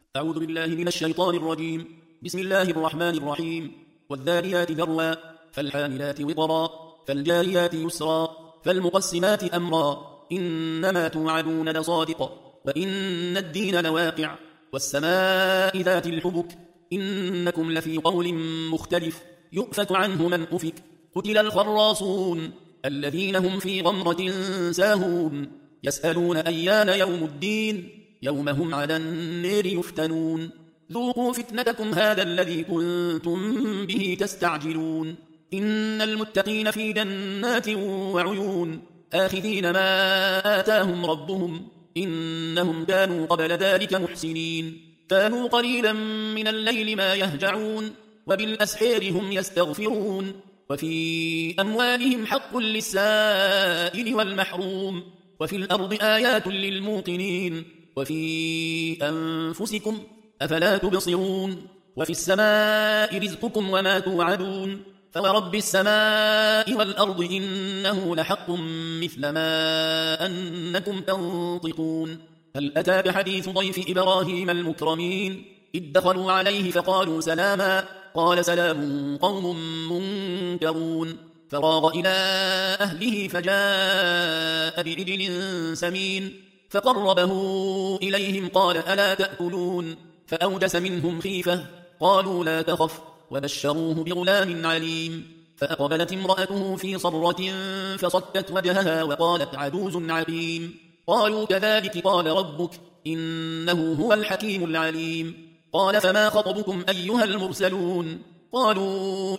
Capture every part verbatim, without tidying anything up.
أعوذ بالله من الشيطان الرجيم. بسم الله الرحمن الرحيم. والذاريات ذروا فالحاملات وقرا فالجاريات يسرا فالمقسمات أمرا إنما توعدون لصادق وإن الدين لواقع والسماء ذات الحبك إنكم لفي قول مختلف يؤفك عنه من أفك قتل الخراصون الذين هم في غمرة ساهون يسألون أيان يوم الدين يوم هم على النار يفتنون ذوقوا فتنتكم هذا الذي كنتم به تستعجلون إن المتقين في جنات وعيون آخذين ما آتاهم ربهم إنهم كانوا قبل ذلك محسنين كانوا قليلا من الليل ما يهجعون وبالأسحار هم يستغفرون وفي أموالهم حق للسائل والمحروم وفي الأرض آيات للموقنين وفي أنفسكم أفلا تبصرون وفي السماء رزقكم وما توعدون فورب السماء والأرض إنه لحق مثل ما أنكم تنطقون هل أتاك حديث ضيف إبراهيم المكرمين إذ دخلوا عليه فقالوا سلاما قال سلام قوم منكرون فراغ إلى أهله فجاء بعجل سمين فقربه إليهم قال ألا تأكلون فأوجس منهم خيفة قالوا لا تخف وبشروه بغلام عليم فأقبلت امرأته في صرة فصكت وجهها وقالت عجوز عقيم قالوا كذلك قال ربك إنه هو الحكيم العليم قال فما خطبكم أيها المرسلون قالوا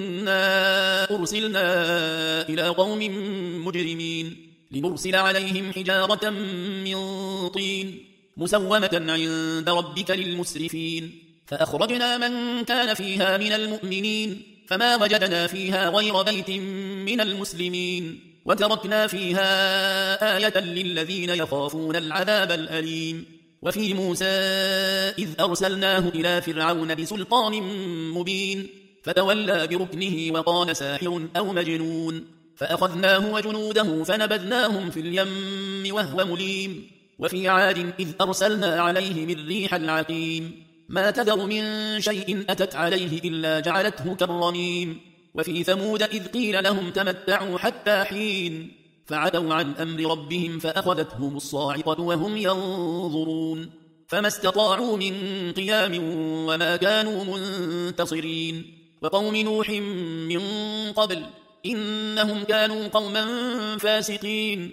إنا أرسلنا إلى قوم مجرمين لنرسل عليهم حجارة من طين مسومة عند ربك للمسرفين فأخرجنا من كان فيها من المؤمنين فما وجدنا فيها غير بيت من المسلمين وتركنا فيها آية للذين يخافون العذاب الأليم وفي موسى إذ أرسلناه إلى فرعون بسلطان مبين فتولى بركنه وقال ساحر أو مجنون فأخذناه وجنوده فنبذناهم في اليم وهو مليم وفي عاد إذ أرسلنا عليهم الريح العقيم ما تذر من شيء أتت عليه إلا جعلته كالرميم وفي ثمود إذ قيل لهم تمتعوا حتى حين فعتوا عن أمر ربهم فأخذتهم الصاعقة وهم ينظرون فما استطاعوا من قيام وما كانوا منتصرين وقوم نوح من قبل إنهم كانوا قوما فاسقين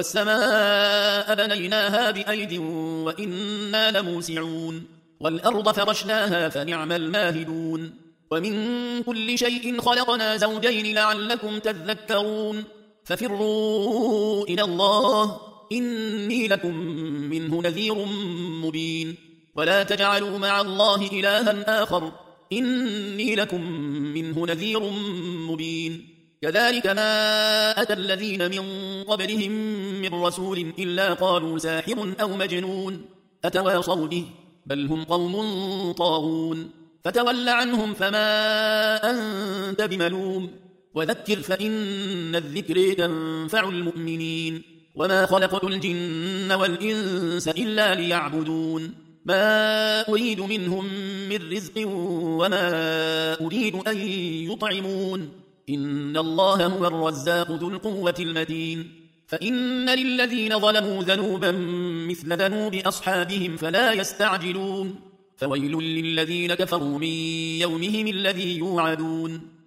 والسماء بنيناها بأيد وإنا لموسعون والأرض فرشناها فنعم الماهدون ومن كل شيء خلقنا زوجين لعلكم تذكرون ففروا إلى الله إني لكم منه نذير مبين ولا تجعلوا مع الله إلها آخر إني لكم منه نذير مبين كذلك ما أتى الذين من قبلهم من رسول إلا قالوا ساحر أو مجنون أتواصوا به بل هم قوم طاغون فتول عنهم فما أنت بملوم وذكر فإن الذكر تنفع المؤمنين وما خلقت الجن والإنس إلا ليعبدون ما أريد منهم من رزق وما أريد أن يطعمون إن الله هو الرزاق ذو القوة المتين فإن للذين ظلموا ذنوبا مثل ذنوب أصحابهم فلا يستعجلون فويل للذين كفروا من يومهم الذي يوعدون